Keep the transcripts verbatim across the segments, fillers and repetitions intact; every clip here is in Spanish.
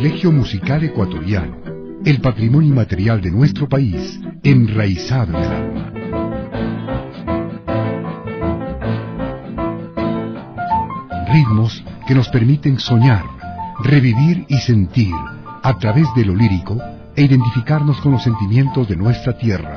Florilegio musical ecuatoriano, el patrimonio inmaterial de nuestro país, enraizado en el alma. Ritmos que nos permiten soñar, revivir y sentir, a través de lo lírico, e identificarnos con los sentimientos de nuestra tierra.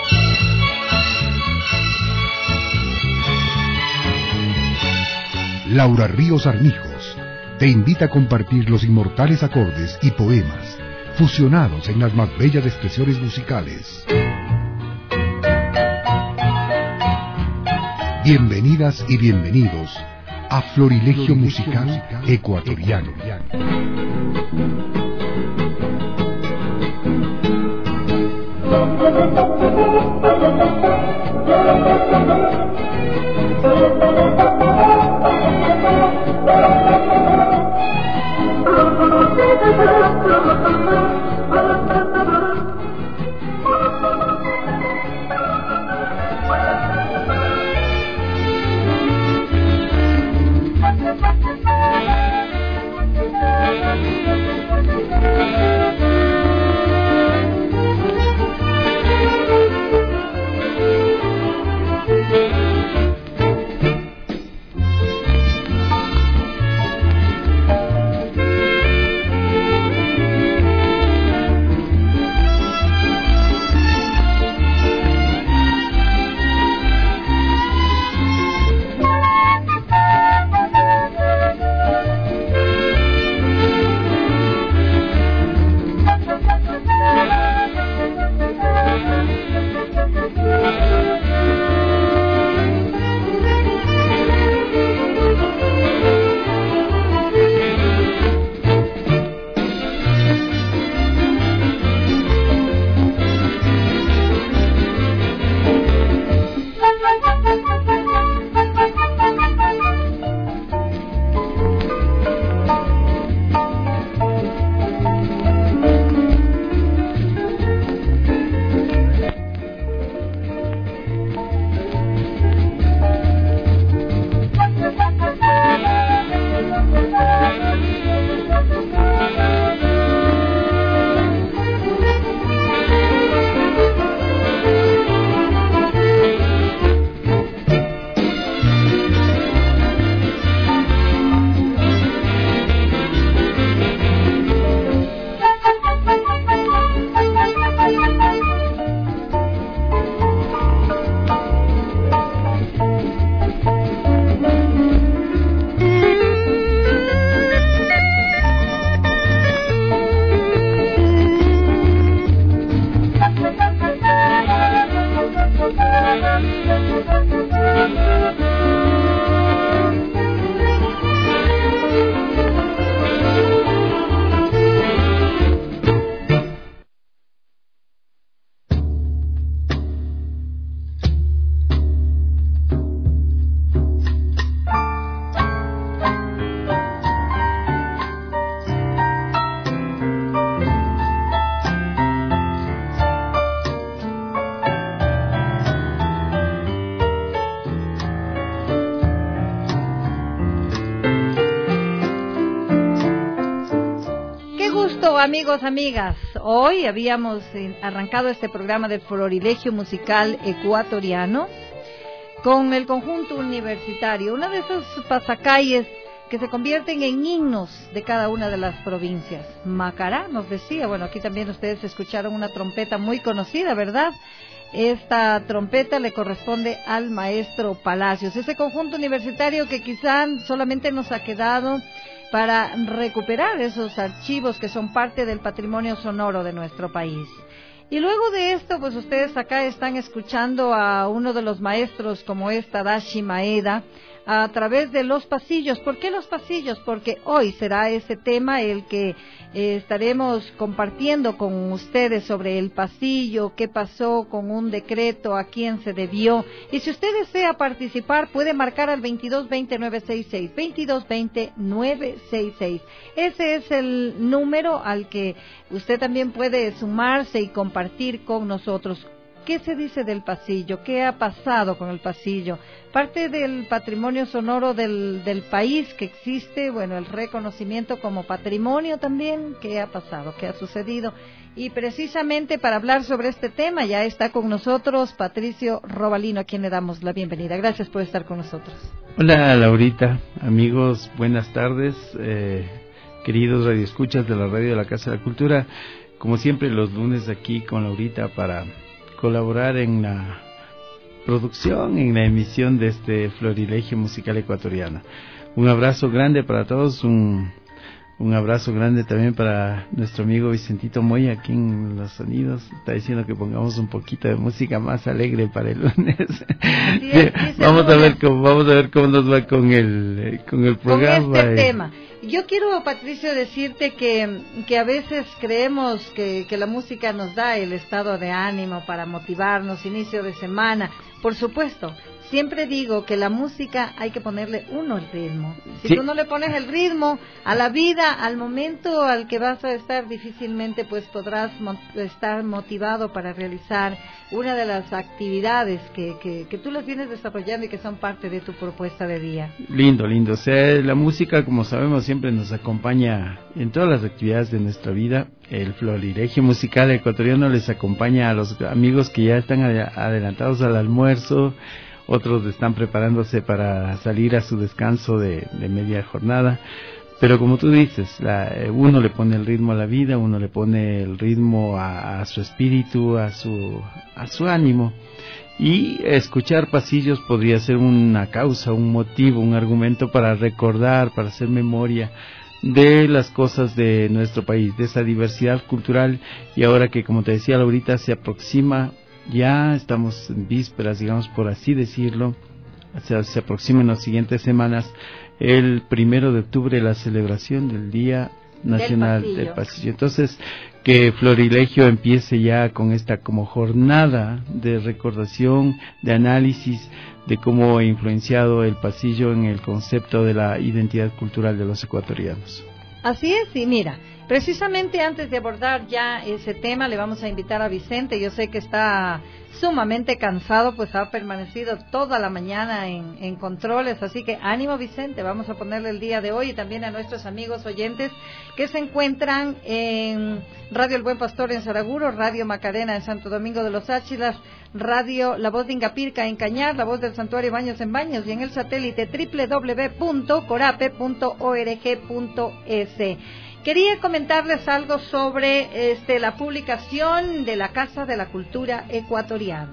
Laura Ríos Armijos te invita a compartir los inmortales acordes y poemas fusionados en las más bellas expresiones musicales. Bienvenidas y bienvenidos a Florilegio Musical Ecuatoriano. Amigos, amigas, hoy habíamos arrancado este programa del Florilegio Musical Ecuatoriano con el conjunto universitario, uno de esos pasacalles que se convierten en himnos de cada una de las provincias. Macará nos decía, bueno, aquí también ustedes escucharon una trompeta muy conocida, ¿verdad? Esta trompeta le corresponde al maestro Palacios, ese conjunto universitario que quizá solamente nos ha quedado para recuperar esos archivos que son parte del patrimonio sonoro de nuestro país. Y luego de esto, pues ustedes acá están escuchando a uno de los maestros como es Tadashi Maeda a través de los pasillos. ¿Por qué los pasillos? Porque hoy será ese tema el que eh, estaremos compartiendo con ustedes sobre el pasillo, qué pasó con un decreto, a quién se debió. Y si usted desea participar, puede marcar al veintidós veinte nueve sesenta y seis, veintidós veinte nueve sesenta y seis. Ese es el número al que usted también puede sumarse y compartir con nosotros. ¿Qué se dice del pasillo? ¿Qué ha pasado con el pasillo? Parte del patrimonio sonoro del, del país que existe, bueno, el reconocimiento como patrimonio también, ¿qué ha pasado? ¿Qué ha sucedido? Y precisamente para hablar sobre este tema ya está con nosotros Patricio Robalino, a quien le damos la bienvenida. Gracias por estar con nosotros. Hola Laurita, amigos, buenas tardes, eh, queridos radioescuchas de la radio de la Casa de la Cultura. Como siempre los lunes aquí con Laurita para colaborar en la producción, en la emisión de este Florilegio Musical Ecuatoriano. Un abrazo grande para todos, un, un abrazo grande también para nuestro amigo Vicentito Moya aquí en Los Sonidos. Está diciendo que pongamos un poquito de música más alegre para el lunes. Sí, es, sí, vamos a ver cómo vamos a ver cómo nos va con el con el programa. Con este tema. Yo quiero, Patricio, decirte que, que a veces creemos que, que la música nos da el estado de ánimo para motivarnos, inicio de semana. Por supuesto, siempre digo que la música hay que ponerle uno el ritmo. Si sí. tú no le pones el ritmo a la vida, al momento al que vas a estar, difícilmente pues podrás mo- estar motivado para realizar una de las actividades que, que, que tú las vienes desarrollando y que son parte de tu propuesta de día. Lindo, lindo. O sea, la música, como sabemos, siempre nos acompaña en todas las actividades de nuestra vida. El Florilegio Musical Ecuatoriano les acompaña a los amigos que ya están ad- adelantados al almuerzo. Otros están preparándose para salir a su descanso de, de media jornada. Pero como tú dices, la, uno le pone el ritmo a la vida, uno le pone el ritmo a, a su espíritu, a su, a su ánimo. Y escuchar pasillos podría ser una causa, un motivo, un argumento para recordar, para hacer memoria de las cosas de nuestro país, de esa diversidad cultural. Y ahora que, como te decía Laurita, se aproxima, ya estamos en vísperas, digamos por así decirlo, o sea, se aproxima en las siguientes semanas, el primero de octubre, la celebración del Día Nacional del Pasillo. del Pasillo. Entonces, que Florilegio empiece ya con esta como jornada de recordación, de análisis de cómo ha influenciado el pasillo en el concepto de la identidad cultural de los ecuatorianos. Así es, y mira, precisamente antes de abordar ya ese tema, le vamos a invitar a Vicente. Yo sé que está sumamente cansado, pues ha permanecido toda la mañana en, en controles, así que ánimo Vicente, vamos a ponerle el día de hoy, y también a nuestros amigos oyentes que se encuentran en Radio El Buen Pastor en Saraguro, Radio Macarena en Santo Domingo de los Áchilas, Radio La Voz de Ingapirca en Cañar, La Voz del Santuario Baños en Baños, y en el satélite doble u doble u doble u punto corape punto org punto es. Quería comentarles algo sobre este, la publicación de la Casa de la Cultura Ecuatoriana.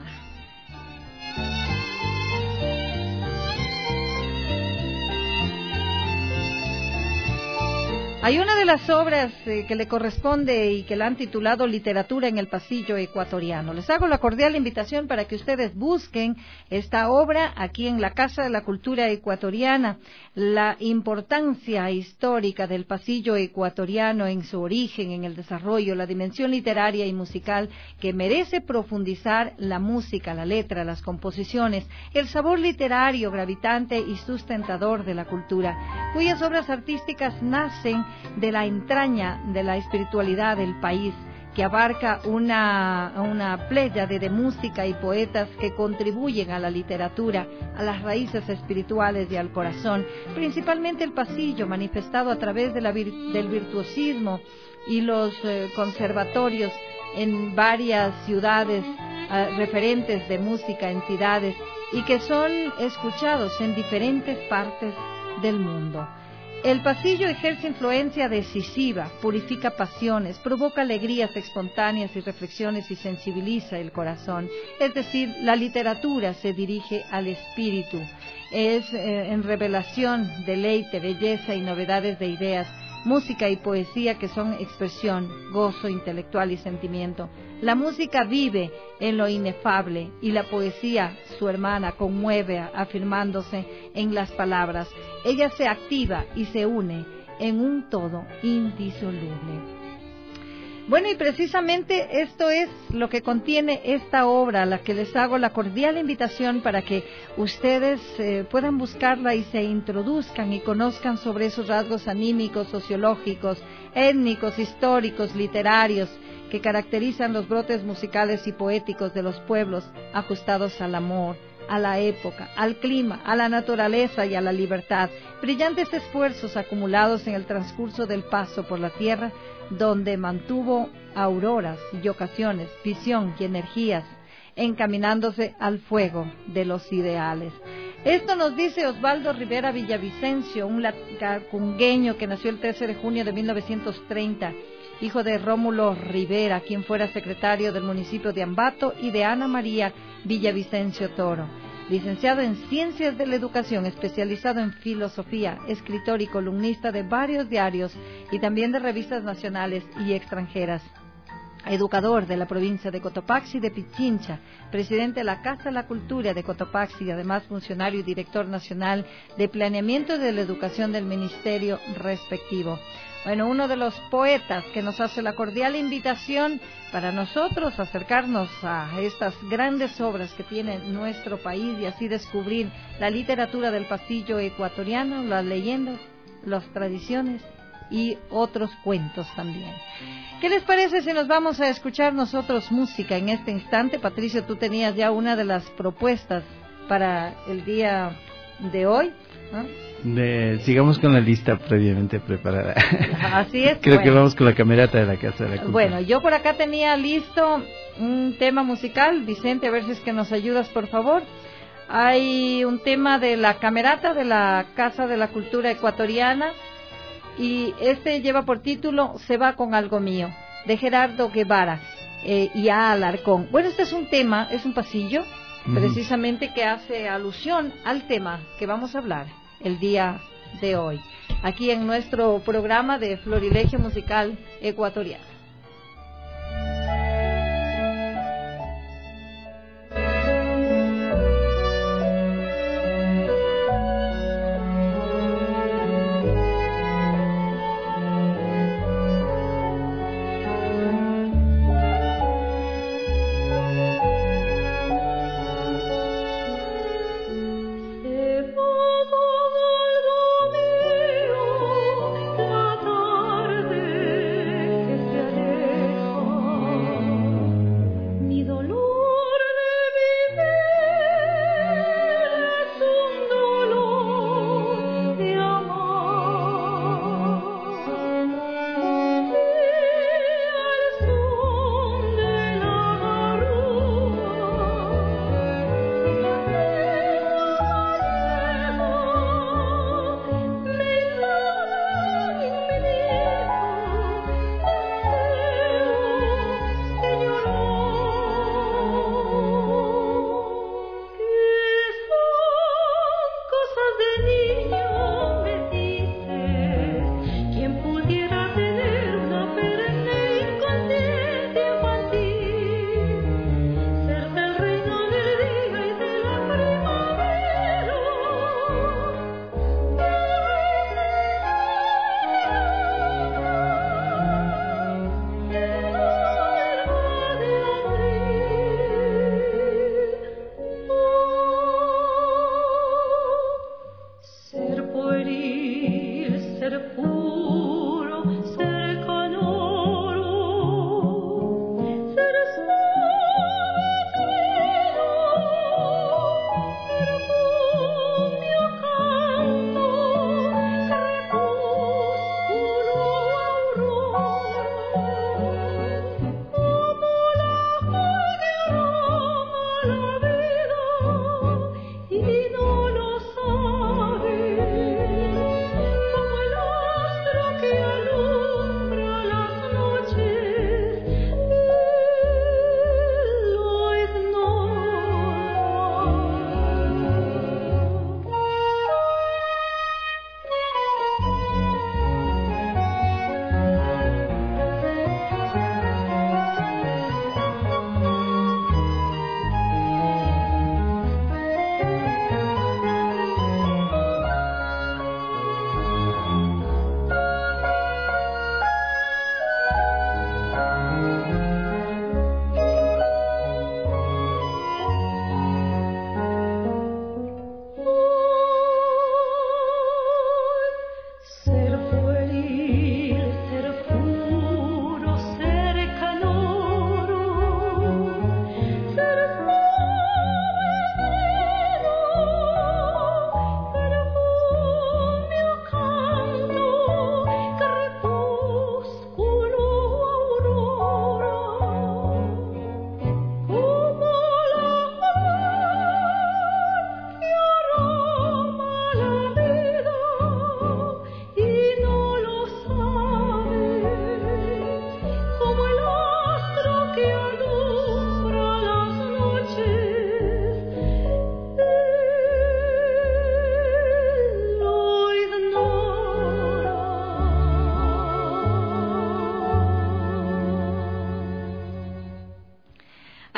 Hay una de las obras eh, que le corresponde y que la han titulado Literatura en el Pasillo Ecuatoriano. Les hago la cordial invitación para que ustedes busquen esta obra aquí en la Casa de la Cultura Ecuatoriana. La importancia histórica del pasillo ecuatoriano en su origen, en el desarrollo, la dimensión literaria y musical que merece profundizar la música, la letra, las composiciones, el sabor literario gravitante y sustentador de la cultura, cuyas obras artísticas nacen de la entraña de la espiritualidad del país, que abarca una, una pléyade de música y poetas que contribuyen a la literatura, a las raíces espirituales y al corazón, principalmente el pasillo, manifestado a través de la vir- del virtuosismo y los eh, conservatorios en varias ciudades eh, referentes de música, entidades, y que son escuchados en diferentes partes del mundo. El pasillo ejerce influencia decisiva, purifica pasiones, provoca alegrías espontáneas y reflexiones y sensibiliza el corazón. Es decir, la literatura se dirige al espíritu, es eh, en revelación, deleite, belleza y novedades de ideas, música y poesía que son expresión, gozo intelectual y sentimiento. La música vive en lo inefable y la poesía, su hermana, conmueve afirmándose en las palabras. Ella se activa y se une en un todo indisoluble. Bueno, y precisamente esto es lo que contiene esta obra, a la que les hago la cordial invitación para que ustedes eh, puedan buscarla y se introduzcan y conozcan sobre esos rasgos anímicos, sociológicos, étnicos, históricos, literarios que caracterizan los brotes musicales y poéticos de los pueblos, ajustados al amor, a la época, al clima, a la naturaleza y a la libertad. Brillantes esfuerzos acumulados en el transcurso del paso por la tierra, donde mantuvo auroras y ocasiones, visión y energías, encaminándose al fuego de los ideales. Esto nos dice Osvaldo Rivera Villavicencio, un lacungueño que nació el trece de junio de mil novecientos treinta, hijo de Rómulo Rivera, quien fuera secretario del municipio de Ambato, y de Ana María Villavicencio Toro. Licenciado en Ciencias de la Educación, especializado en filosofía, escritor y columnista de varios diarios y también de revistas nacionales y extranjeras. Educador de la provincia de Cotopaxi de Pichincha, presidente de la Casa de la Cultura de Cotopaxi y además funcionario y director nacional de planeamiento de la educación del ministerio respectivo. Bueno, uno de los poetas que nos hace la cordial invitación para nosotros acercarnos a estas grandes obras que tiene nuestro país y así descubrir la literatura del pasillo ecuatoriano, las leyendas, las tradiciones y otros cuentos también. ¿Qué les parece si nos vamos a escuchar nosotros música en este instante? Patricio, tú tenías ya una de las propuestas para el día de hoy, ¿no? De, sigamos con la lista previamente preparada. Así es. Creo bueno. que vamos con la camerata de la Casa de la Cultura. Bueno, yo por acá tenía listo un tema musical. Vicente, a ver si es que nos ayudas, por favor. Hay un tema de la camerata de la Casa de la Cultura Ecuatoriana y este lleva por título Se va con algo mío, de Gerardo Guevara eh, y A. Alarcón. Bueno, este es un tema, es un pasillo, uh-huh. precisamente que hace alusión al tema que vamos a hablar el día de hoy, aquí en nuestro programa de Florilegio Musical Ecuatoriano. Se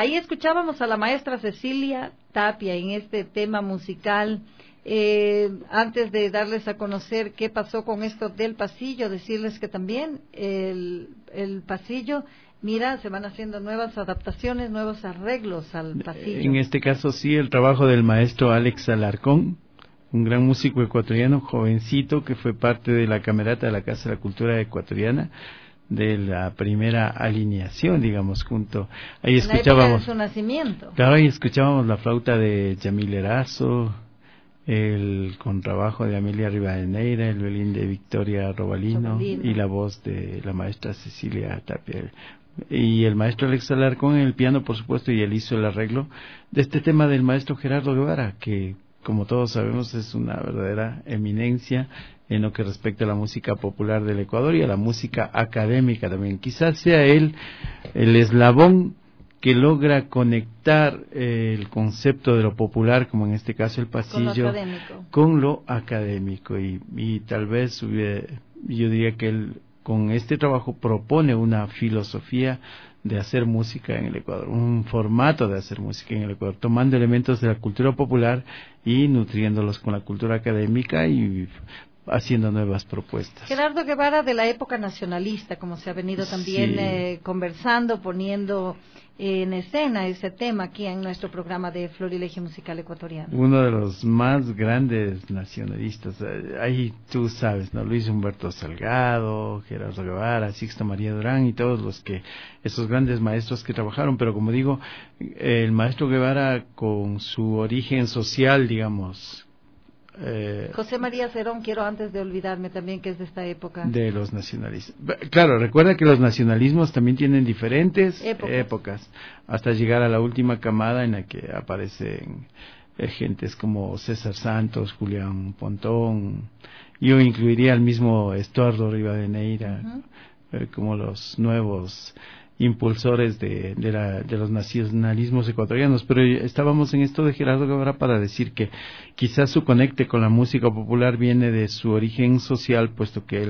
ahí escuchábamos a la maestra Cecilia Tapia en este tema musical. Eh, antes de darles a conocer qué pasó con esto del pasillo, decirles que también el, el pasillo, mira, se van haciendo nuevas adaptaciones, nuevos arreglos al pasillo. En este caso sí, el trabajo del maestro Alex Alarcón, un gran músico ecuatoriano, jovencito, que fue parte de la camerata de la Casa de la Cultura Ecuatoriana, de la primera alineación, digamos, junto. Ahí en escuchábamos. La época de su nacimiento. Claro, ahí escuchábamos la flauta de Yamil Erazo, el contrabajo de Amelia Rivadeneira, el violín de Victoria Robalino, Robalino y la voz de la maestra Cecilia Tapia. Y el maestro Alex Alarcón en el piano, por supuesto, y él hizo el arreglo de este tema del maestro Gerardo Guevara, que, como todos sabemos, es una verdadera eminencia en lo que respecta a la música popular del Ecuador y a la música académica también. Quizás sea él el eslabón que logra conectar eh, el concepto de lo popular, como en este caso el pasillo, con lo académico, con lo académico. Y, y tal vez hubiera, yo diría que él con este trabajo propone una filosofía de hacer música en el Ecuador, un formato de hacer música en el Ecuador, tomando elementos de la cultura popular y nutriéndolos con la cultura académica y haciendo nuevas propuestas. Gerardo Guevara, de la época nacionalista, como se ha venido también sí. eh, conversando, poniendo eh, en escena ese tema aquí en nuestro programa de Florilegio Musical Ecuatoriano. Uno de los más grandes nacionalistas, eh, ahí tú sabes, ¿no? Luis Humberto Salgado, Gerardo Guevara, Sixto María Durán y todos los que, esos grandes maestros que trabajaron, pero como digo, el maestro Guevara con su origen social, digamos, Eh, José María Cerón, quiero antes de olvidarme también que es de esta época. De los nacionalistas. Claro, recuerda que los nacionalismos también tienen diferentes épocas, épocas hasta llegar a la última camada en la que aparecen eh, gentes como César Santos, Julián Pontón. Yo incluiría al mismo Estuardo Rivadeneira, uh-huh. eh, como los nuevos impulsores de, de, la, de los nacionalismos ecuatorianos, pero estábamos en esto de Gerardo Guevara para decir que quizás su conecte con la música popular viene de su origen social, puesto que él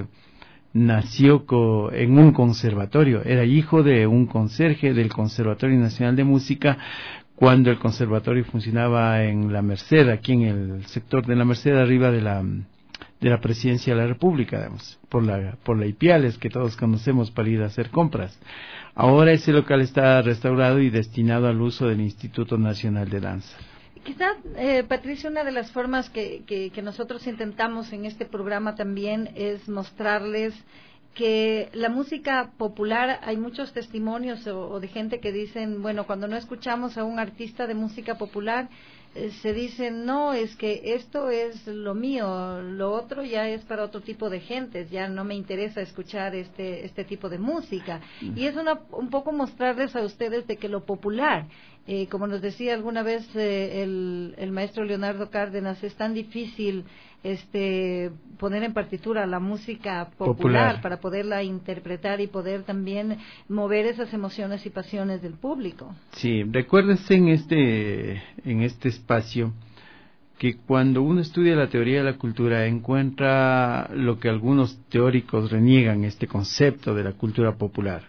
nació co, en un conservatorio, era hijo de un conserje del Conservatorio Nacional de Música, cuando el conservatorio funcionaba en la Merced, aquí en el sector de la Merced, arriba de la de la Presidencia de la República, digamos, por la por la Ipiales, que todos conocemos para ir a hacer compras. Ahora ese local está restaurado y destinado al uso del Instituto Nacional de Danza. Quizás, eh, Patricia, una de las formas que, que, que nosotros intentamos en este programa también es mostrarles que la música popular, hay muchos testimonios o, o de gente que dicen, bueno, cuando no escuchamos a un artista de música popular, eh, se dicen, no, es que esto es lo mío, lo otro ya es para otro tipo de gentes, ya no me interesa escuchar este este tipo de música. Mm. Y es una, un poco mostrarles a ustedes de que lo popular, eh, como nos decía alguna vez eh, el, el maestro Leonardo Cárdenas, es tan difícil este poner en partitura la música popular, popular para poderla interpretar y poder también mover esas emociones y pasiones del público. Sí, recuérdense en este en este espacio que cuando uno estudia la teoría de la cultura encuentra lo que algunos teóricos reniegan, este concepto de la cultura popular,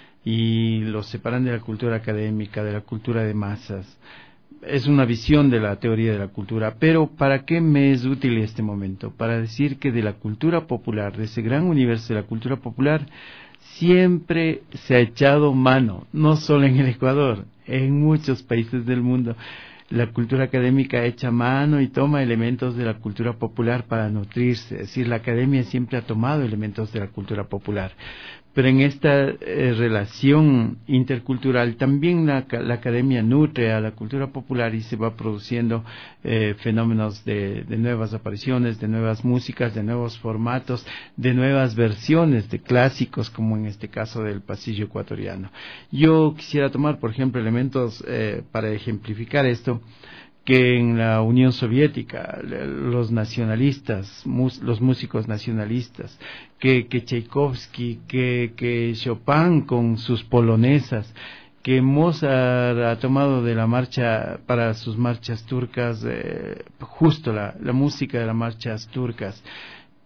y lo separan de la cultura académica, de la cultura de masas. Es una visión de la teoría de la cultura, pero ¿para qué me es útil este momento? Para decir que de la cultura popular, de ese gran universo de la cultura popular, siempre se ha echado mano, no solo en el Ecuador, en muchos países del mundo. La cultura académica echa mano y toma elementos de la cultura popular para nutrirse, es decir, la academia siempre ha tomado elementos de la cultura popular. Pero en esta eh, relación intercultural también la, la academia nutre a la cultura popular y se va produciendo eh, fenómenos de, de nuevas apariciones, de nuevas músicas, de nuevos formatos, de nuevas versiones de clásicos, como en este caso del pasillo ecuatoriano. Yo quisiera tomar, por ejemplo, elementos eh, para ejemplificar esto, que en la Unión Soviética los nacionalistas, mus, los músicos nacionalistas, que, que Tchaikovsky, que, que Chopin con sus polonesas, que Mozart ha tomado de la marcha para sus marchas turcas, eh, justo la, la música de las marchas turcas,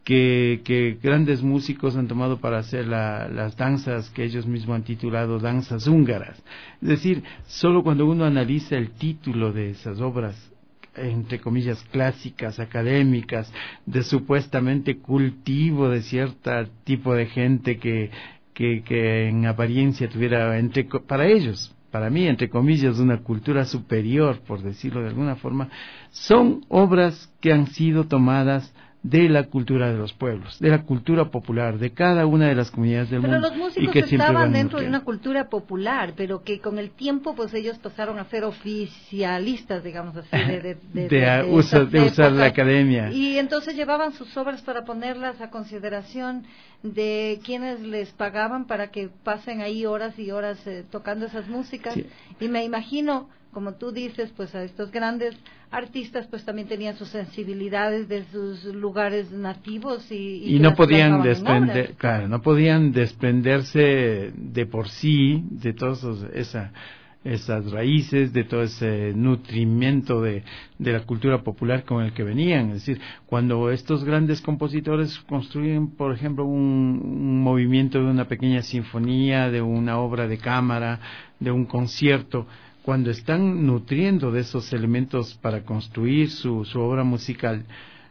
que, que grandes músicos han tomado para hacer la, las danzas que ellos mismos han titulado danzas húngaras. Es decir, solo cuando uno analiza el título de esas obras, entre comillas, clásicas, académicas, de supuestamente cultivo de cierto tipo de gente que, que, que en apariencia tuviera, entre, para ellos, para mí, entre comillas, una cultura superior, por decirlo de alguna forma, son obras que han sido tomadas de la cultura de los pueblos, de la cultura popular, de cada una de las comunidades del pero mundo. Pero los músicos y que estaban dentro de una cultura popular, pero que con el tiempo pues ellos pasaron a ser oficialistas, digamos así, de, de, de, de, de, de, usa, de usar la academia. Y entonces llevaban sus obras para ponerlas a consideración de quienes les pagaban para que pasen ahí horas y horas eh, tocando esas músicas. Sí. Y me imagino, como tú dices, pues a estos grandes artistas pues también tenían sus sensibilidades de sus lugares nativos y, y, y no podían desprender, claro, no podían desprenderse de por sí de todas esa esas raíces, de todo ese nutrimiento de, de la cultura popular con el que venían. Es decir, cuando estos grandes compositores construyen, por ejemplo, un, un movimiento de una pequeña sinfonía, de una obra de cámara, de un concierto, cuando están nutriendo de esos elementos para construir su, su obra musical,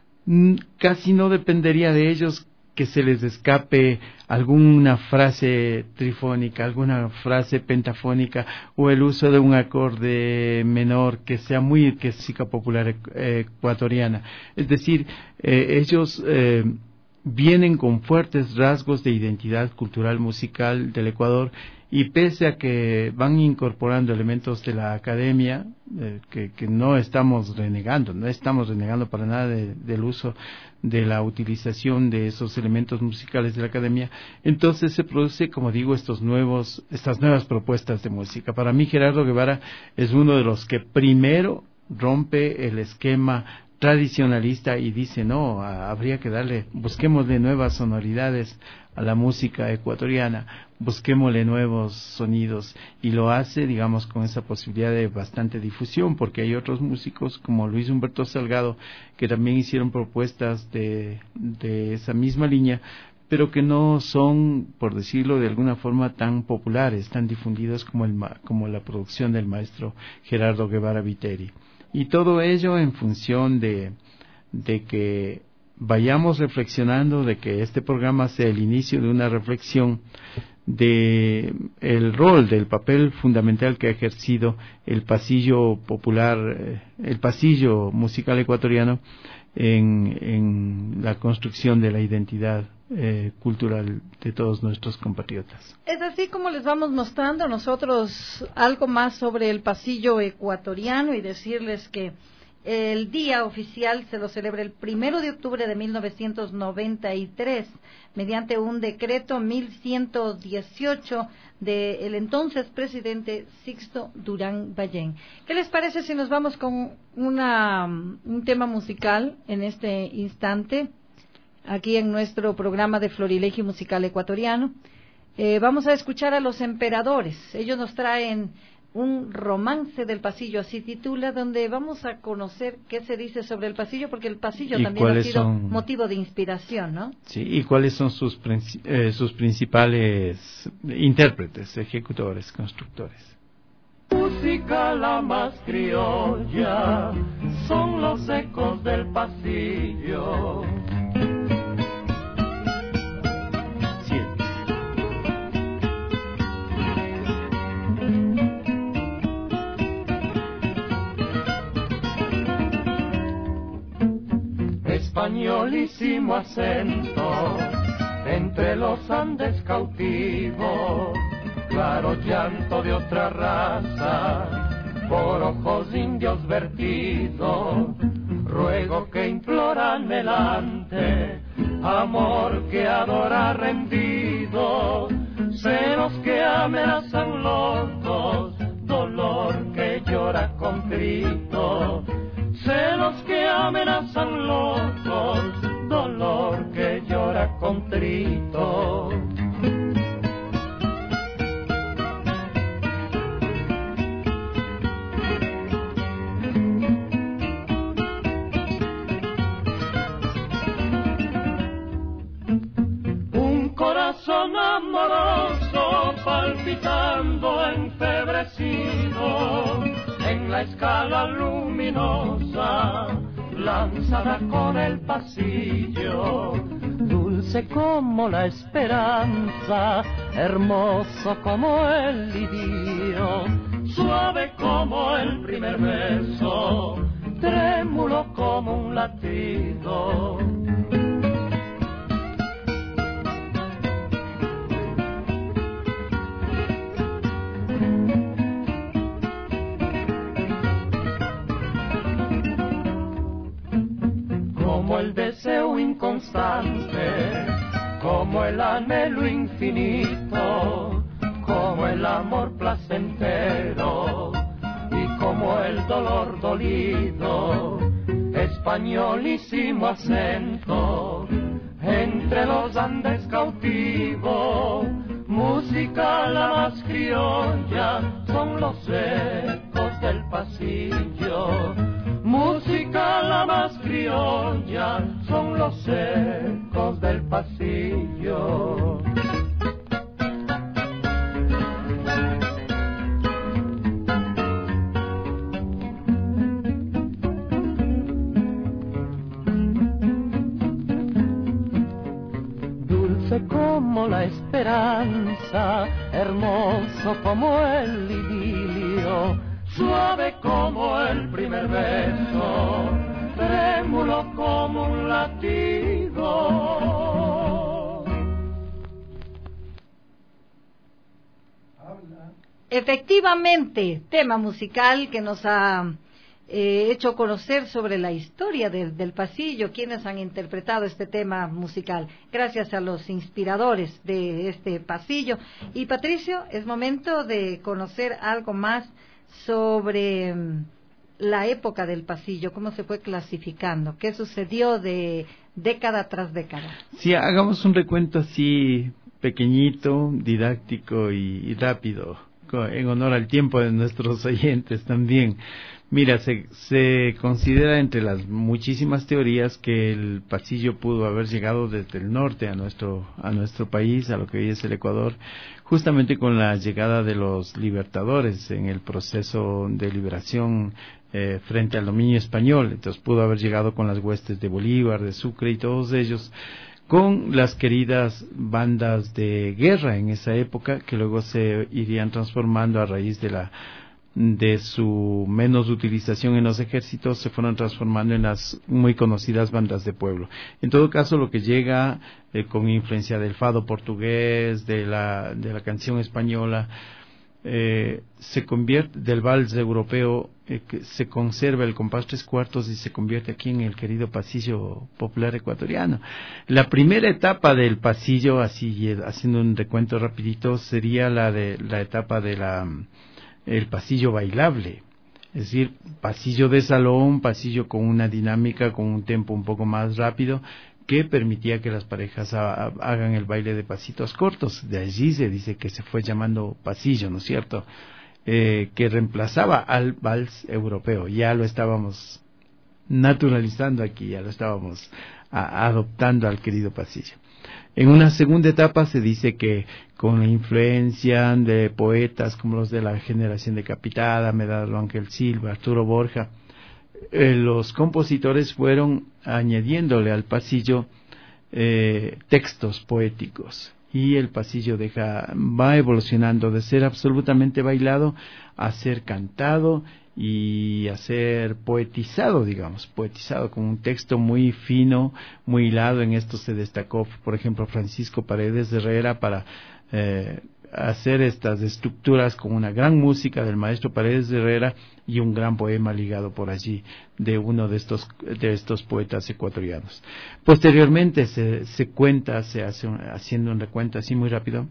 casi no dependería de ellos que se les escape alguna frase trifónica, alguna frase pentafónica o el uso de un acorde menor que sea muy que es música popular ecuatoriana. Es decir, eh, ellos eh, vienen con fuertes rasgos de identidad cultural musical del Ecuador, y pese a que van incorporando elementos de la academia, eh, que, que no estamos renegando, no estamos renegando para nada de, del uso de la utilización de esos elementos musicales de la academia, entonces se produce, como digo, estos nuevos, estas nuevas propuestas de música. Para mí, Gerardo Guevara es uno de los que primero rompe el esquema tradicionalista y dice, no, a, habría que darle, busquémosle nuevas sonoridades a la música ecuatoriana, busquémosle nuevos sonidos, y lo hace, digamos, con esa posibilidad de bastante difusión, porque hay otros músicos como Luis Humberto Salgado que también hicieron propuestas de, de esa misma línea, pero que no son, por decirlo de alguna forma, tan populares, tan difundidos como, el, como la producción del maestro Gerardo Guevara Viteri. Y todo ello en función de, de que vayamos reflexionando, de que este programa sea el inicio de una reflexión de el rol, del papel fundamental que ha ejercido el pasillo popular, el pasillo musical ecuatoriano en, en la construcción de la identidad eh, cultural de todos nuestros compatriotas. Es así como les vamos mostrando nosotros algo más sobre el pasillo ecuatoriano y decirles que el día oficial se lo celebra el primero de octubre de mil novecientos noventa y tres mediante un decreto mil ciento dieciocho del entonces presidente Sixto Durán Ballén. ¿Qué les parece si nos vamos con una, un tema musical en este instante, aquí en nuestro programa de Florilegio Musical Ecuatoriano? Eh, vamos a escuchar a Los Emperadores. Ellos nos traen un romance del pasillo, así titula, donde vamos a conocer qué se dice sobre el pasillo, porque el pasillo también ha sido son... motivo de inspiración, ¿no? Sí, y cuáles son sus, eh, sus principales intérpretes, ejecutores, constructores. Música la más criolla, son los ecos del pasillo. Españolísimo acento entre los Andes cautivos, claro llanto de otra raza por ojos indios vertidos, ruego que imploran delante amor que adora rendido, celos que amenazan locos, dolor que llora contrito, celos que amenazan locos, dolor que llora contrito. palpitando enfebrecido en la escala luminosa, lanzada con el pasillo, dulce como la esperanza, hermoso como el lirio, suave como el primer beso, trémulo como un latido. Como el deseo inconstante, como el anhelo infinito, como el amor placentero y como el dolor dolido, españolísimo acento entre los Andes cautivo, música la más criolla, son los ecos del pasillo. Música la más criolla, son los ecos del pasillo. Dulce como la esperanza, hermoso como el idilio, suave como el primer beso, trémulo como un latido. Efectivamente, tema musical que nos ha eh, hecho conocer sobre la historia de, del pasillo, quienes han interpretado este tema musical, gracias a los inspiradores de este pasillo. Y Patricio, es momento de conocer algo más sobre la época del pasillo, cómo se fue clasificando, qué sucedió de década tras década. Sí, hagamos un recuento así pequeñito, didáctico y, y rápido, en honor al tiempo de nuestros oyentes también. Mira, se, se considera entre las muchísimas teorías que el pasillo pudo haber llegado desde el norte a nuestro a nuestro país, a lo que hoy es el Ecuador, justamente con la llegada de los libertadores en el proceso de liberación eh, frente al dominio español. Entonces pudo haber llegado con las huestes de Bolívar, de Sucre y todos ellos, con las queridas bandas de guerra en esa época, que luego se irían transformando a raíz de la de su menos utilización en los ejércitos, se fueron transformando en las muy conocidas bandas de pueblo. En todo caso, lo que llega eh, con influencia del fado portugués, de la de la canción española, eh, se convierte, del vals europeo, eh, que se conserva el compás tres cuartos y se convierte aquí en el querido pasillo popular ecuatoriano. La primera etapa del pasillo, así haciendo un recuento rapidito, sería la de la etapa de la el pasillo bailable, es decir, pasillo de salón, pasillo con una dinámica, con un tempo un poco más rápido, que permitía que las parejas ha, ha, hagan el baile de pasitos cortos. De allí se dice que se fue llamando pasillo, ¿no es cierto?, eh, que reemplazaba al vals europeo. Ya lo estábamos naturalizando aquí, ya lo estábamos a, adoptando al querido pasillo. En una segunda etapa se dice que con la influencia de poetas como los de la generación decapitada, Medardo Ángel Silva, Arturo Borja, eh, los compositores fueron añadiéndole al pasillo eh, textos poéticos, y el pasillo deja va evolucionando de ser absolutamente bailado a ser cantado y a ser poetizado, digamos, poetizado con un texto muy fino, muy hilado. En esto se destacó, por ejemplo, Francisco Paredes de Herrera para eh, hacer estas estructuras con una gran música del maestro Paredes de Herrera y un gran poema ligado por allí de uno de estos de estos poetas ecuatorianos. Posteriormente se, se cuenta, se hace un, haciendo un recuento así muy rápido,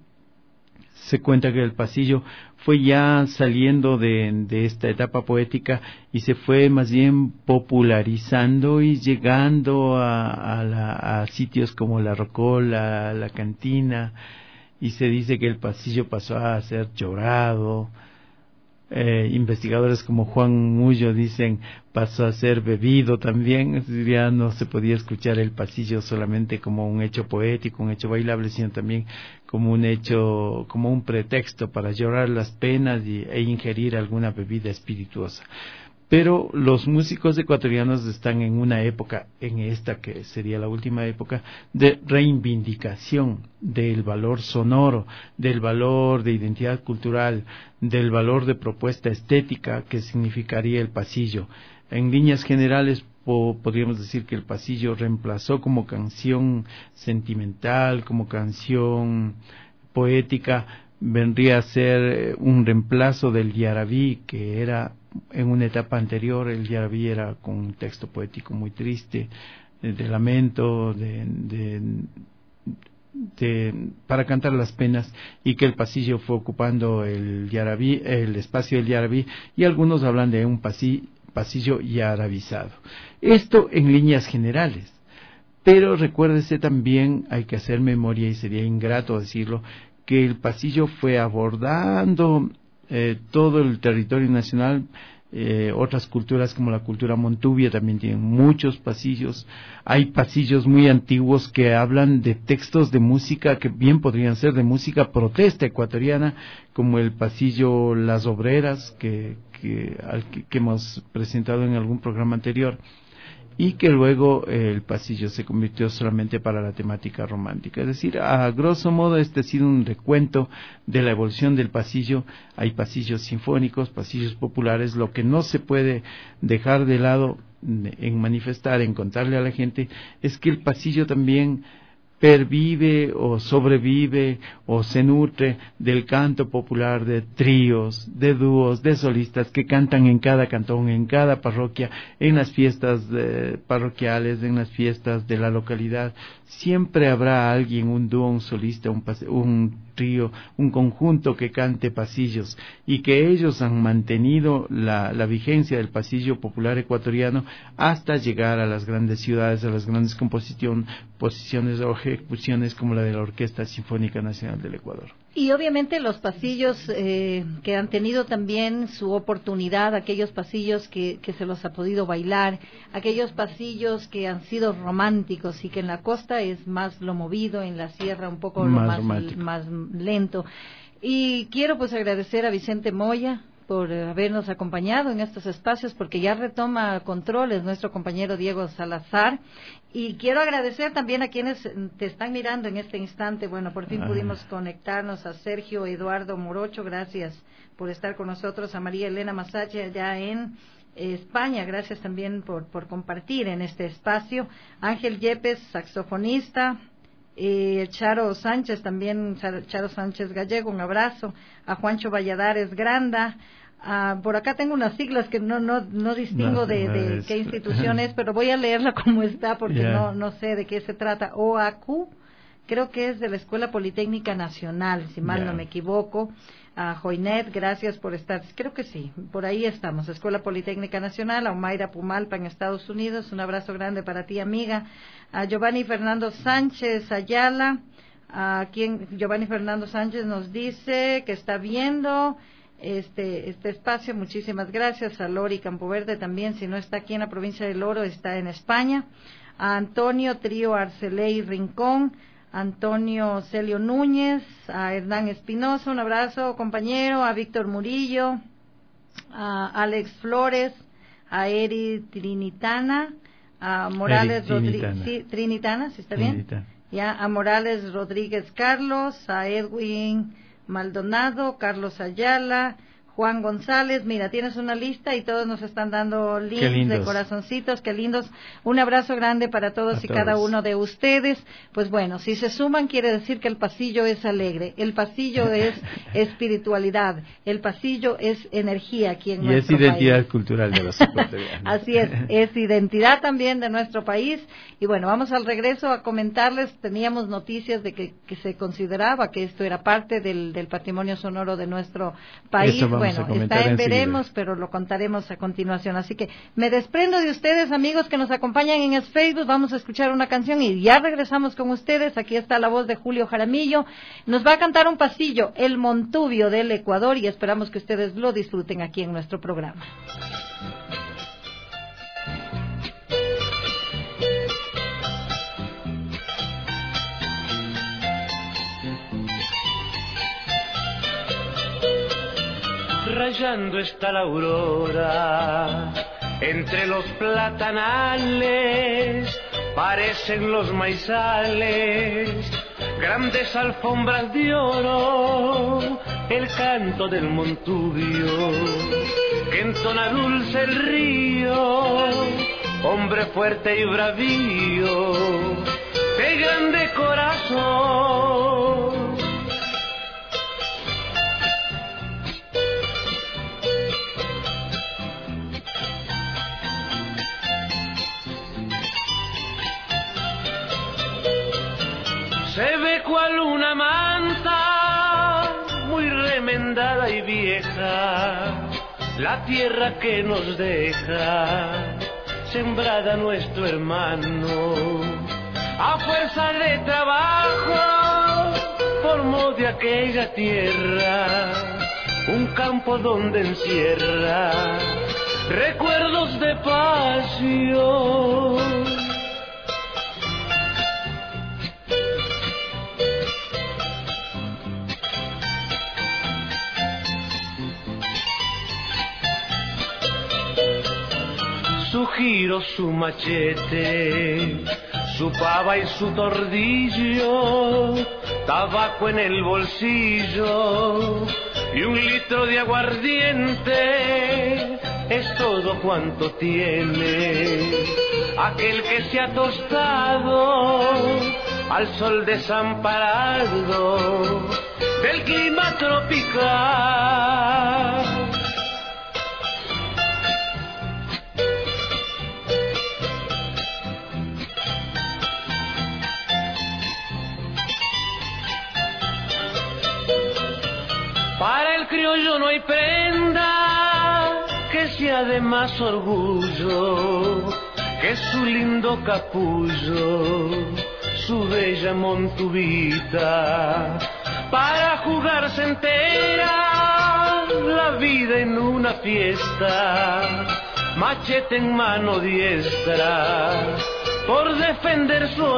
se cuenta que el pasillo fue ya saliendo de, de esta etapa poética y se fue más bien popularizando y llegando a, a, la, a sitios como la Rocola, la Cantina, y se dice que el pasillo pasó a ser llorado, Eh, investigadores como Juan Mullo dicen pasó a ser bebido también, es decir, ya no se podía escuchar el pasillo solamente como un hecho poético, un hecho bailable, sino también como un hecho, como un pretexto para llorar las penas y, e ingerir alguna bebida espirituosa. Pero los músicos ecuatorianos están en una época, en esta que sería la última época, de reivindicación del valor sonoro, del valor de identidad cultural, del valor de propuesta estética que significaría el pasillo. En líneas generales, po- podríamos decir que el pasillo reemplazó como canción sentimental, como canción poética, vendría a ser un reemplazo del yarabí, que era en una etapa anterior. El yarabí era con un texto poético muy triste, de, de lamento, de, de, de, para cantar las penas, y que el pasillo fue ocupando el yarabí, el espacio del yarabí, y algunos hablan de un pasillo, pasillo yarabizado. Esto en líneas generales. Pero recuérdese también, hay que hacer memoria, y sería ingrato decirlo, que el pasillo fue abordando eh, todo el territorio nacional. Eh, otras culturas como la cultura montubia también tienen muchos pasillos. Hay pasillos muy antiguos que hablan de textos de música que bien podrían ser de música protesta ecuatoriana, como el pasillo Las Obreras, que, que, al que, que hemos presentado en algún programa anterior, y que luego eh, el pasillo se convirtió solamente para la temática romántica. Es decir, a grosso modo este ha sido un recuento de la evolución del pasillo. Hay pasillos sinfónicos, pasillos populares. Lo que no se puede dejar de lado en manifestar, en contarle a la gente, es que el pasillo también pervive o sobrevive o se nutre del canto popular, de tríos, de dúos, de solistas que cantan en cada cantón, en cada parroquia, en las fiestas eh, parroquiales, en las fiestas de la localidad. Siempre habrá alguien, un dúo, un solista, un, un trío, un conjunto que cante pasillos, y que ellos han mantenido la, la vigencia del pasillo popular ecuatoriano hasta llegar a las grandes ciudades, a las grandes composiciones, posiciones o ejecuciones como la de la Orquesta Sinfónica Nacional del Ecuador. Y obviamente los pasillos eh, que han tenido también su oportunidad, aquellos pasillos que, que se los ha podido bailar, aquellos pasillos que han sido románticos y que en la costa es más lo movido, en la sierra un poco Más lo más, más lento. Y quiero pues agradecer a Vicente Moya por habernos acompañado en estos espacios, porque ya retoma controles nuestro compañero Diego Salazar. Y quiero agradecer también a quienes te están mirando en este instante. Bueno, por fin pudimos conectarnos a Sergio Eduardo Morocho, gracias por estar con nosotros, a María Elena Masache allá en España, gracias también por, por compartir en este espacio, Ángel Yepes, saxofonista, Eh, Charo Sánchez también, Charo Sánchez Gallego, un abrazo, a Juancho Valladares Granda. Uh, por acá tengo unas siglas que no no no distingo no, de, de es... qué institución es, pero voy a leerla como está porque yeah. no no sé de qué se trata. O A Q, creo que es de la Escuela Politécnica Nacional, si mal yeah. no me equivoco. A Joinet, gracias por estar, creo que sí, por ahí estamos, Escuela Politécnica Nacional. A Omaira Pumalpa en Estados Unidos, un abrazo grande para ti, amiga. A Giovanni Fernando Sánchez Ayala, a quien Giovanni Fernando Sánchez nos dice que está viendo este este espacio, muchísimas gracias. A Lori Campoverde también, si no está aquí en la provincia del Oro, está en España. A Antonio Trío Arceley Rincón, Antonio Celio Núñez, a Hernán Espinosa, un abrazo compañero, a Víctor Murillo, a Alex Flores, a Eri Trinitana, a Morales Rodríguez, sí, Trinitana, ¿sí está bien? Ya, a Morales Rodríguez Carlos, a Edwin Maldonado, Carlos Ayala, Juan González. Mira, tienes una lista y todos nos están dando links de corazoncitos, qué lindos. Un abrazo grande para todos a y todos. Cada uno de ustedes. Pues bueno, si se suman quiere decir que el pasillo es alegre, el pasillo es espiritualidad, el pasillo es energía aquí en y nuestro país. Y es identidad país. Cultural de los ecuatorianos. Así es, es identidad también de nuestro país. Y bueno, vamos al regreso a comentarles, teníamos noticias de que, que se consideraba que esto era parte del, del patrimonio sonoro de nuestro país. bueno, a comentar está en enseguida. veremos, pero lo contaremos a continuación. Así que me desprendo de ustedes, amigos que nos acompañan en el Facebook. Vamos a escuchar una canción y ya regresamos con ustedes. Aquí está la voz de Julio Jaramillo. Nos va a cantar un pasillo, El Montubio del Ecuador, y esperamos que ustedes lo disfruten aquí en nuestro programa. Rayando está la aurora, entre los platanales parecen los maizales, grandes alfombras de oro, el canto del Montubio, que entona dulce el río, hombre fuerte y bravío, de grande corazón. Se ve cual una manta muy remendada y vieja, la tierra que nos deja, sembrada nuestro hermano. A fuerza de trabajo formó de aquella tierra un campo donde encierra recuerdos de pasión. Su giro, su machete, su pava y su tordillo, tabaco en el bolsillo y un litro de aguardiente es todo cuanto tiene aquel que se ha tostado al sol desamparado del clima tropical. Para el criollo no hay prenda que sea de más orgullo que su lindo capullo, su bella montubita, para jugarse entera la vida en una fiesta, machete en mano diestra, por defender su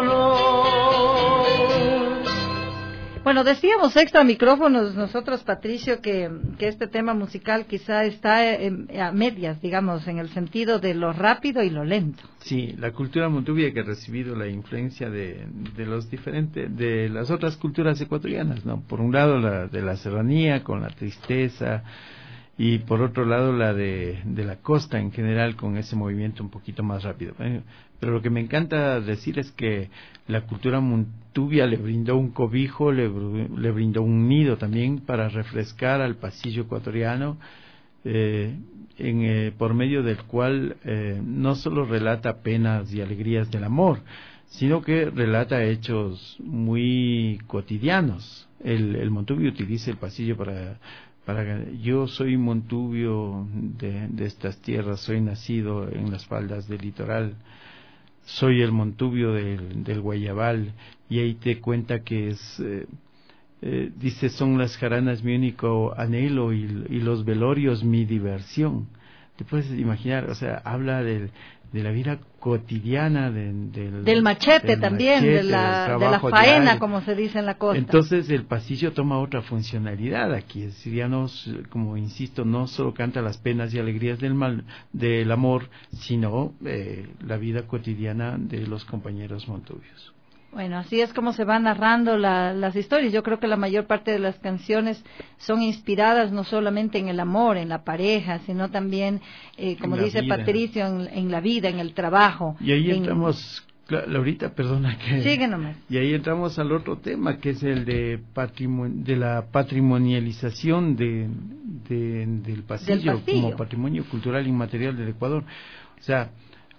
honor. Bueno, decíamos extra micrófonos nosotros, Patricio, que, que este tema musical quizá está en, a medias, digamos, en el sentido de lo rápido y lo lento. Sí, la cultura montubia que ha recibido la influencia de, de los diferentes, de las otras culturas ecuatorianas, ¿no? Por un lado la de la serranía con la tristeza, y por otro lado la de, de la costa en general con ese movimiento un poquito más rápido. Pero lo que me encanta decir es que la cultura montubia le brindó un cobijo, le, le brindó un nido también para refrescar al pasillo ecuatoriano, eh, en, eh, por medio del cual eh, no solo relata penas y alegrías del amor, sino que relata hechos muy cotidianos. El, el montubio utiliza el pasillo para... Para, yo soy montubio de, de estas tierras, soy nacido en las faldas del litoral, soy el montubio del, del Guayabal, y ahí te cuenta que es, eh, eh, dice, son las jaranas mi único anhelo y, y los velorios mi diversión. Te puedes imaginar, o sea, habla del, de la vida cotidiana de, del, del machete del también, machete, de la, de la faena, diario, como se dice en la costa. Entonces el pasillo toma otra funcionalidad aquí, es decir, ya no, como insisto, no solo canta las penas y alegrías del mal, del amor, sino eh, la vida cotidiana de los compañeros montubios. Bueno, así es como se van narrando la, las historias. Yo creo que la mayor parte de las canciones son inspiradas no solamente en el amor, en la pareja, sino también, eh, como dice vida. Patricio, en, en la vida, en el trabajo. Y ahí en... entramos, Laurita, perdona que... Sigue nomás. Y ahí entramos al otro tema, que es el de patrimon... de la patrimonialización de, de, del, pasillo, del pasillo como patrimonio cultural inmaterial del Ecuador. O sea,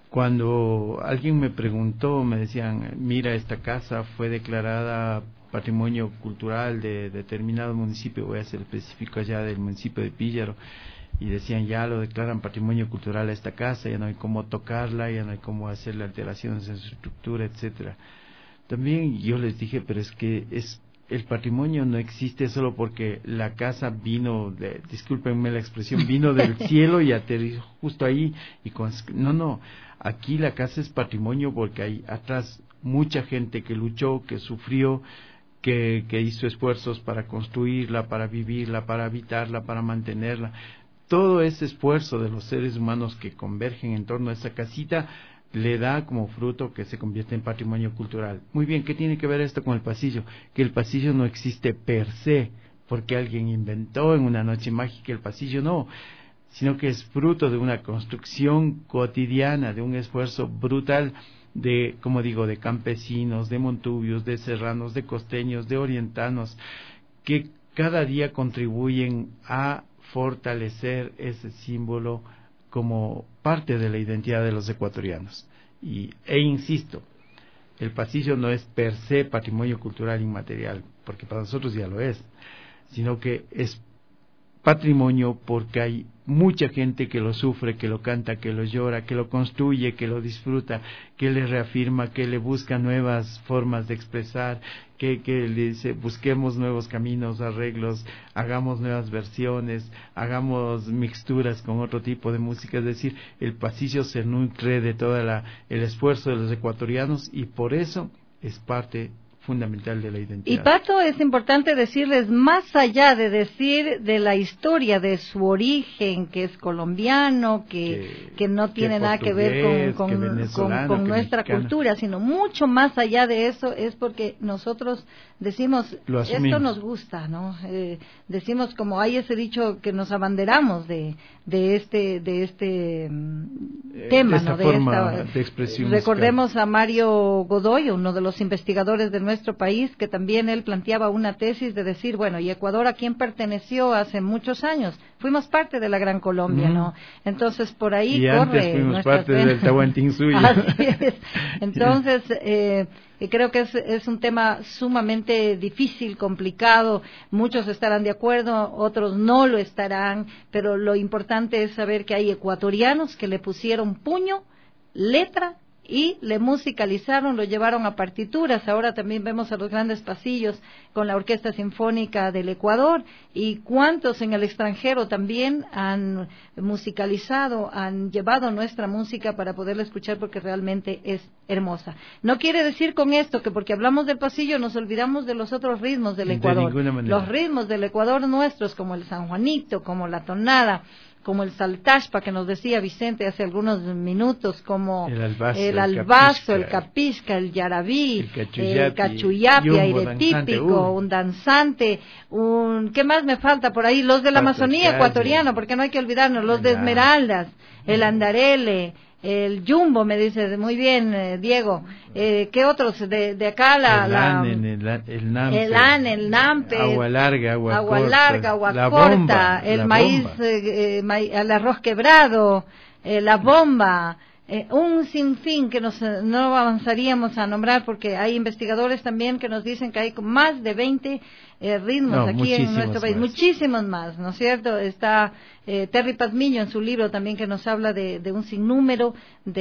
Cuando alguien me preguntó, me decían, mira, esta casa fue declarada patrimonio cultural de determinado municipio, voy a ser específico allá del municipio de Píllaro, y decían, ya lo declaran patrimonio cultural a esta casa, ya no hay cómo tocarla, ya no hay cómo hacerle alteraciones en su estructura, etcétera. También yo les dije, pero es que es el patrimonio no existe solo porque la casa vino, de, discúlpenme la expresión, vino del cielo y aterrizó justo ahí, y con, no, no, aquí la casa es patrimonio porque hay atrás mucha gente que luchó, que sufrió, que, que hizo esfuerzos para construirla, para vivirla, para habitarla, para mantenerla. Todo ese esfuerzo de los seres humanos que convergen en torno a esa casita le da como fruto que se convierte en patrimonio cultural. Muy bien, ¿qué tiene que ver esto con el pasillo? Que el pasillo no existe per se, porque alguien inventó en una noche mágica el pasillo, no, sino que es fruto de una construcción cotidiana, de un esfuerzo brutal de, como digo, de campesinos, de montubios, de serranos, de costeños, de orientanos, que cada día contribuyen a fortalecer ese símbolo como parte de la identidad de los ecuatorianos. Y, e insisto, el pasillo no es per se patrimonio cultural inmaterial, porque para nosotros ya lo es, sino que es patrimonio porque hay mucha gente que lo sufre, que lo canta, que lo llora, que lo construye, que lo disfruta, que le reafirma, que le busca nuevas formas de expresar, que, que le dice busquemos nuevos caminos, arreglos, hagamos nuevas versiones, hagamos mixturas con otro tipo de música. Es decir, el pasillo se nutre de todo el esfuerzo de los ecuatorianos y por eso es parte fundamental de la identidad. Y Pato, es importante decirles, más allá de decir de la historia de su origen, que es colombiano, que, que, que no tiene que nada que ver con, con, con, con nuestra mexicano. cultura, sino mucho más allá de eso, es porque nosotros decimos, esto nos gusta, ¿no? Eh, decimos, como hay ese dicho, que nos abanderamos de, de este, de este eh, tema, de ¿no? De esta de expresión recordemos musical. A Mario Godoy, uno de los investigadores de nuestro país, que también él planteaba una tesis de decir, bueno, ¿y Ecuador a quién perteneció hace muchos años? Fuimos parte de la Gran Colombia, mm. ¿no? Entonces, por ahí y corre... antes fuimos parte penas. del Tahuantinsuyo. Así es. Entonces, eh, creo que es, es un tema sumamente difícil, complicado. Muchos estarán de acuerdo, otros no lo estarán, pero lo importante es saber que hay ecuatorianos que le pusieron puño, letra, y le musicalizaron, lo llevaron a partituras. Ahora también vemos a los grandes pasillos con la Orquesta Sinfónica del Ecuador, y cuántos en el extranjero también han musicalizado, han llevado nuestra música para poderla escuchar, porque realmente es hermosa. No quiere decir con esto que porque hablamos del pasillo nos olvidamos de los otros ritmos del Ecuador. De ninguna manera. Los ritmos del Ecuador nuestros, como el San Juanito, como la tonada, como el saltashpa que nos decía Vicente hace algunos minutos, como el albazo, el, albazo, el capisca, el yarabí, el cachuyapi, el cachuyapi aire danzante, típico, uh. un danzante, un ¿qué más me falta por ahí? Los de la Amazonía ecuatoriana, porque no hay que olvidarnos, los de Esmeraldas, el andarele, el jumbo, me dice muy bien, eh, Diego. Eh, ¿Qué otros de, de acá? La, el la, anen, el, el nampe, el ane, el nampe, agua larga, agua, agua corta, larga, agua la corta, bomba, el la maíz, bomba. eh, ma el arroz quebrado, eh, la bomba. Eh, un sinfín que nos, no avanzaríamos a nombrar, porque hay investigadores también que nos dicen que hay más de veinte eh, ritmos no, aquí en nuestro país, más. muchísimos más, ¿no es cierto? Está eh, Terry Pazmiño en su libro también, que nos habla de, de un sinnúmero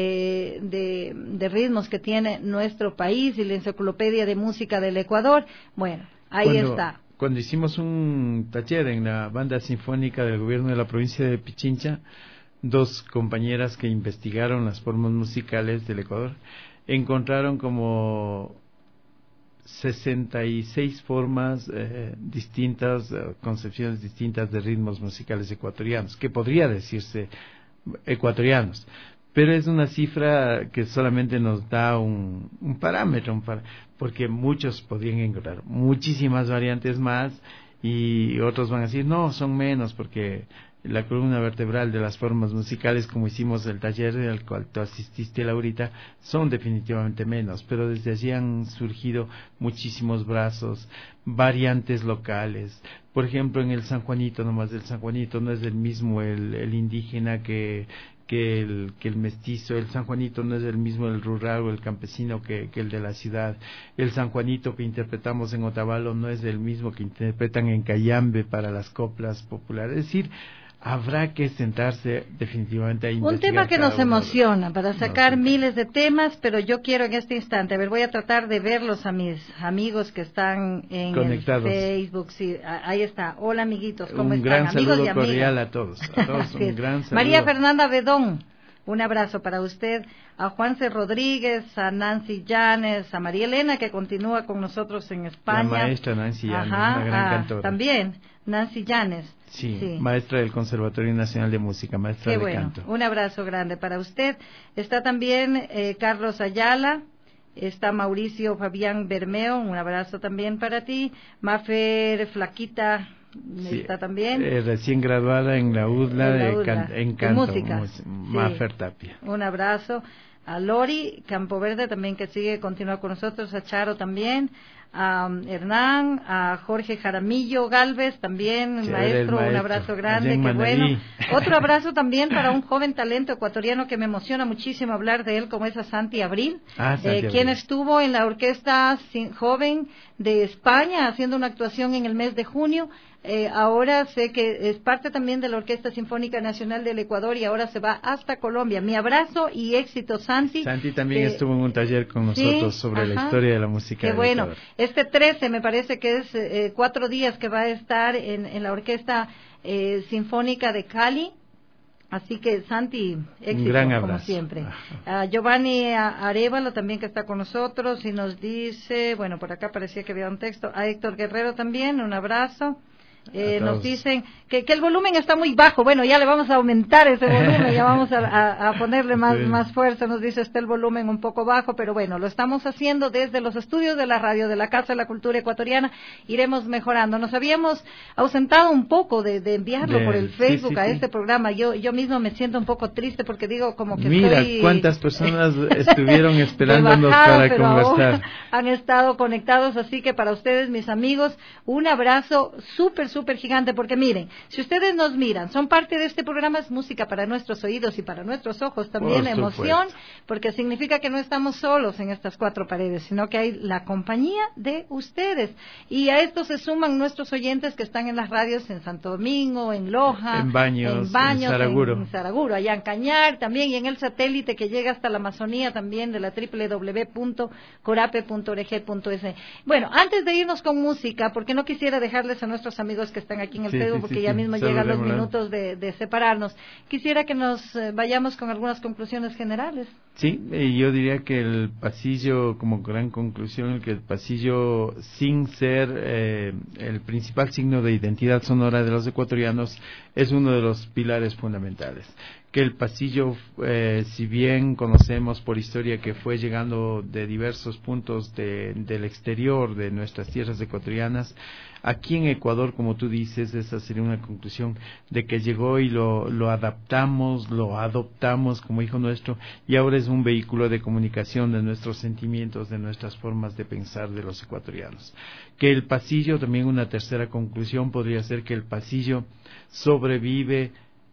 de, de, de ritmos que tiene nuestro país, y la Enciclopedia de Música del Ecuador. Bueno, ahí cuando, está. Cuando hicimos un taller en la banda sinfónica del gobierno de la provincia de Pichincha, dos compañeras que investigaron las formas musicales del Ecuador encontraron como sesenta y seis formas eh, distintas, eh, concepciones distintas de ritmos musicales ecuatorianos, que podría decirse ecuatorianos, pero es una cifra que solamente nos da un, un parámetro, un par, porque muchos podrían encontrar muchísimas variantes más, y otros van a decir, no, son menos, porque la columna vertebral de las formas musicales, como hicimos el taller al cual tú asististe, Laurita, son definitivamente menos, pero desde allí han surgido muchísimos brazos, variantes locales. Por ejemplo, en el San Juanito, nomás del San Juanito, no es el mismo el, el indígena que que el, que el mestizo, el San Juanito no es el mismo el rural o el campesino que, que el de la ciudad. El San Juanito que interpretamos en Otavalo no es el mismo que interpretan en Cayambe para las coplas populares. Es decir, habrá que sentarse definitivamente a investigar. Un tema que nos emociona para sacar no, miles de temas, pero yo quiero en este instante, a ver, voy a tratar de verlos a mis amigos que están en conectados. El Facebook. Sí, ahí está. Hola, amiguitos, ¿cómo un están? Gran Amigos saludo y amigas. cordial a todos. A todos un gran saludo. María Fernanda Bedón, un abrazo para usted. A Juanse Rodríguez, a Nancy Llanes, a María Elena, que continúa con nosotros en España. La maestra Nancy Llanes, Ajá, una gran ah, cantora. También, Nancy Llanes. Sí, sí, maestra del Conservatorio Nacional de Música, maestra Qué de bueno. canto. Un abrazo grande para usted. Está también eh, Carlos Ayala, está Mauricio Fabián Bermeo, un abrazo también para ti. Mafer Flaquita, sí, está también. Eh, recién graduada en la U D L A, en, la de, U D L A, can, en de canto, música. Mus, Mafer Tapia. Un abrazo. A Lori Campoverde también, que sigue, continúa con nosotros, a Charo también, a um, Hernán, a Jorge Jaramillo Galvez también, Sí, maestro, maestro, un abrazo grande, qué bueno. Otro abrazo también para un joven talento ecuatoriano que me emociona muchísimo hablar de él, como es a Santi Abril, ah, Santi eh, Abril. quien estuvo en la orquesta joven de España haciendo una actuación en el mes de junio. Eh, ahora sé que es parte también de la Orquesta Sinfónica Nacional del Ecuador y ahora se va hasta Colombia. Mi abrazo y éxito, Santi. Santi también eh, estuvo en un taller con nosotros sí, sobre ajá, la historia de la música Qué del bueno. Ecuador. Este trece me parece que es eh, cuatro días que va a estar en, en la Orquesta eh, Sinfónica de Cali. Así que, Santi, éxito, un gran como abrazo. siempre. Uh, Giovanni Arevalo también, que está con nosotros y nos dice, bueno, por acá parecía que había un texto, a Héctor Guerrero también, un abrazo. Eh, nos dicen que, que el volumen está muy bajo. Bueno, ya le vamos a aumentar ese volumen, ya vamos a, a, a ponerle más, sí. más fuerza. Nos dice, está el volumen un poco bajo, pero bueno, lo estamos haciendo desde los estudios de la radio, de la Casa de la Cultura Ecuatoriana. Iremos mejorando. Nos habíamos ausentado un poco de, de enviarlo de, por el Facebook sí, sí, a este sí. programa. Yo yo mismo me siento un poco triste porque digo como que Mira, estoy... cuántas personas estuvieron esperándonos bajada, para conversar. Han estado conectados, así que para ustedes, mis amigos, un abrazo súper, súper gigante, porque miren, si ustedes nos miran, son parte de este programa, es música para nuestros oídos y para nuestros ojos también, Por emoción, supuesto. Porque significa que no estamos solos en estas cuatro paredes, sino que hay la compañía de ustedes, y a esto se suman nuestros oyentes que están en las radios en Santo Domingo, en Loja, en Baños, en, Baños, en Saraguro, en Saraguro, allá en Cañar también, y en el satélite que llega hasta la Amazonía también, de la doble u doble u doble u punto corape punto org punto es. Bueno, antes de irnos con música, porque no quisiera dejarles a nuestros amigos que están aquí en el sí, Facebook, sí, porque sí, ya mismo sí. llegan los minutos de, de separarnos. Quisiera que nos eh, vayamos con algunas conclusiones generales. Sí, eh, yo diría que el pasillo, como gran conclusión, que el pasillo, sin ser eh, el principal signo de identidad sonora de los ecuatorianos, es uno de los pilares fundamentales. Que el pasillo, eh, si bien conocemos por historia que fue llegando de diversos puntos de, del exterior de nuestras tierras ecuatorianas, aquí en Ecuador, como tú dices, esa sería una conclusión de que llegó y lo, lo adaptamos, lo adoptamos como hijo nuestro, y ahora es un vehículo de comunicación de nuestros sentimientos, de nuestras formas de pensar de los ecuatorianos. Que el pasillo, también una tercera conclusión podría ser que el pasillo sobrevive,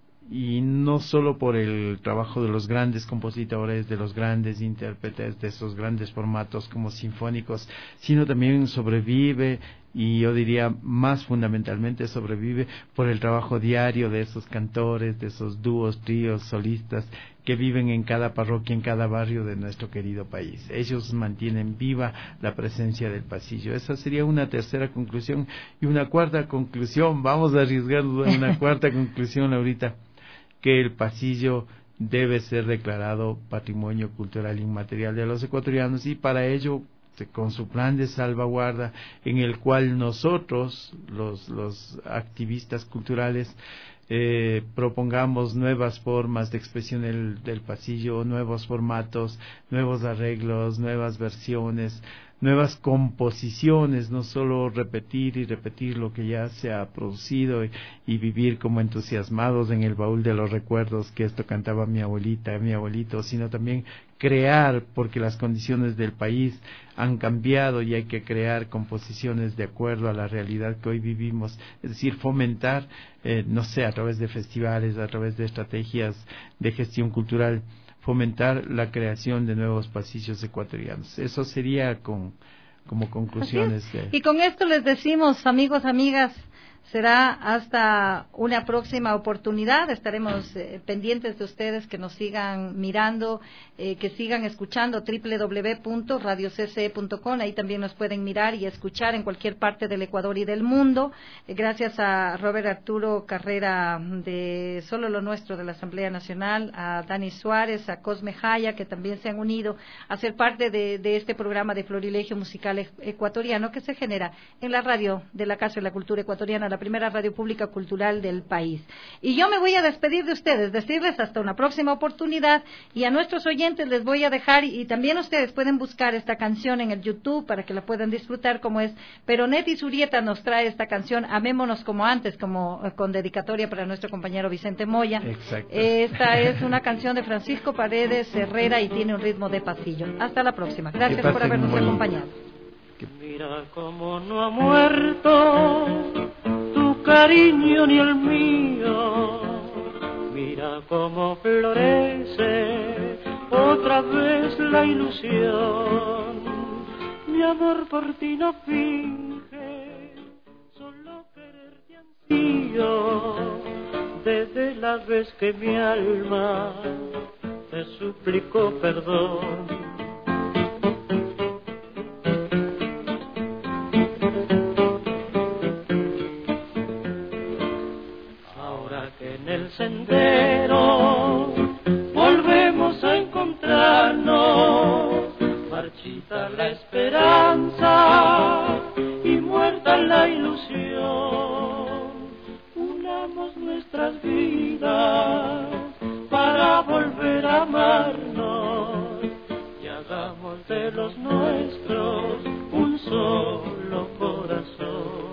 y no solo por el trabajo de los grandes compositores, de los grandes intérpretes, de esos grandes formatos como sinfónicos, sino también sobrevive, y yo diría más fundamentalmente sobrevive por el trabajo diario de esos cantores, de esos dúos, tríos, solistas que viven en cada parroquia, en cada barrio de nuestro querido país. Ellos mantienen viva la presencia del pasillo. Esa sería una tercera conclusión. Y una cuarta conclusión, vamos a arriesgarnos en una cuarta conclusión ahorita, que el pasillo debe ser declarado Patrimonio Cultural Inmaterial de los ecuatorianos, y para ello, con su plan de salvaguarda, en el cual nosotros, los, los activistas culturales, eh, propongamos nuevas formas de expresión del, del pasillo, nuevos formatos, nuevos arreglos, nuevas versiones, nuevas composiciones, no solo repetir y repetir lo que ya se ha producido, y, y vivir como entusiasmados en el baúl de los recuerdos, que esto cantaba mi abuelita, mi abuelito, sino también crear, porque las condiciones del país han cambiado y hay que crear composiciones de acuerdo a la realidad que hoy vivimos, es decir, fomentar, eh, no sé, a través de festivales, a través de estrategias de gestión cultural, fomentar la creación de nuevos pasillos ecuatorianos. Eso sería con, como conclusiones. De... Y con esto les decimos, amigos, amigas, será hasta una próxima oportunidad. Estaremos eh, pendientes de ustedes, que nos sigan mirando, eh, que sigan escuchando doble u doble u doble u punto radio c c e punto com. Ahí también nos pueden mirar y escuchar en cualquier parte del Ecuador y del mundo. Eh, gracias a Robert Arturo Carrera de Solo lo Nuestro de la Asamblea Nacional, a Dani Suárez, a Cosme Jaya, que también se han unido a ser parte de, de este programa de Florilegio Musical e- Ecuatoriano, que se genera en la radio de la Casa de la Cultura Ecuatoriana, la primera radio pública cultural del país. Y yo me voy a despedir de ustedes, decirles hasta una próxima oportunidad, y a nuestros oyentes les voy a dejar, y también ustedes pueden buscar esta canción en el YouTube para que la puedan disfrutar, como es Peronet y Zurieta nos trae esta canción, Amémonos como antes, como con dedicatoria para nuestro compañero Vicente Moya. Exacto. Esta es una canción de Francisco Paredes Herrera y tiene un ritmo de pasillo. Hasta la próxima. Gracias por habernos acompañado. Mira cómo no ha muerto tu cariño ni el mío, mira cómo florece otra vez la ilusión. Mi amor por ti no finge, solo quererte ansío, desde la vez que mi alma te suplicó perdón. En el sendero volvemos a encontrarnos, marchita la esperanza y muerta la ilusión. Unamos nuestras vidas para volver a amarnos y hagamos de los nuestros un solo corazón.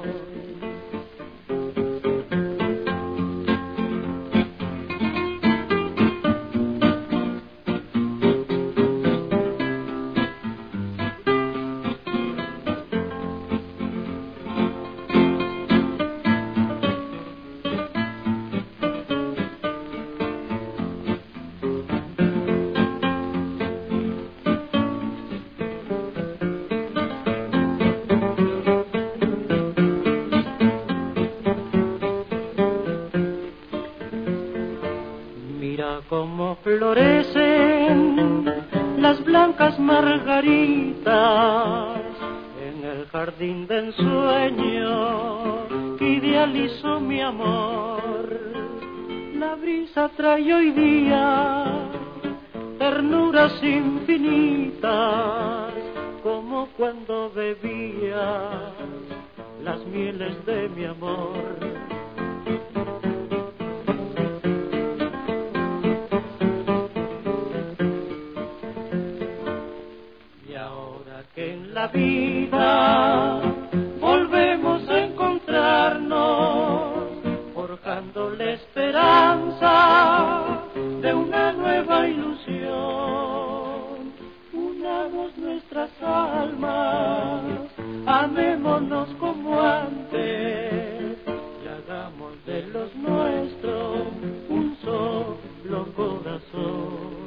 Como florecen las blancas margaritas en el jardín de ensueño que idealizó mi amor. La brisa trae hoy día ternuras infinitas, como cuando bebía las mieles de mi amor. La vida volvemos a encontrarnos, forjando la esperanza de una nueva ilusión. Unamos nuestras almas, amémonos como antes y hagamos de los nuestros un solo corazón.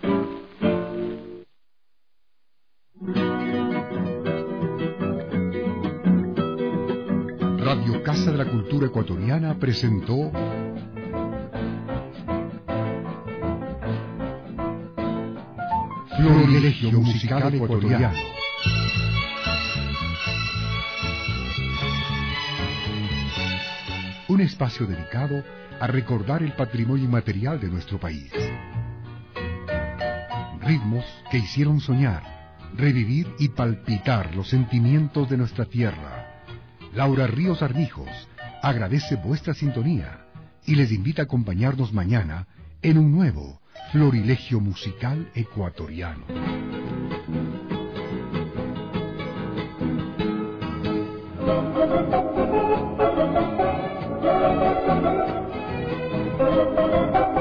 Radio Casa de la Cultura Ecuatoriana presentó Florilegio Musical Ecuatoriano. Un espacio dedicado a recordar el patrimonio inmaterial de nuestro país. Ritmos que hicieron soñar, revivir y palpitar los sentimientos de nuestra tierra. Laura Ríos Armijos agradece vuestra sintonía y les invita a acompañarnos mañana en un nuevo Florilegio Musical Ecuatoriano. Thank you.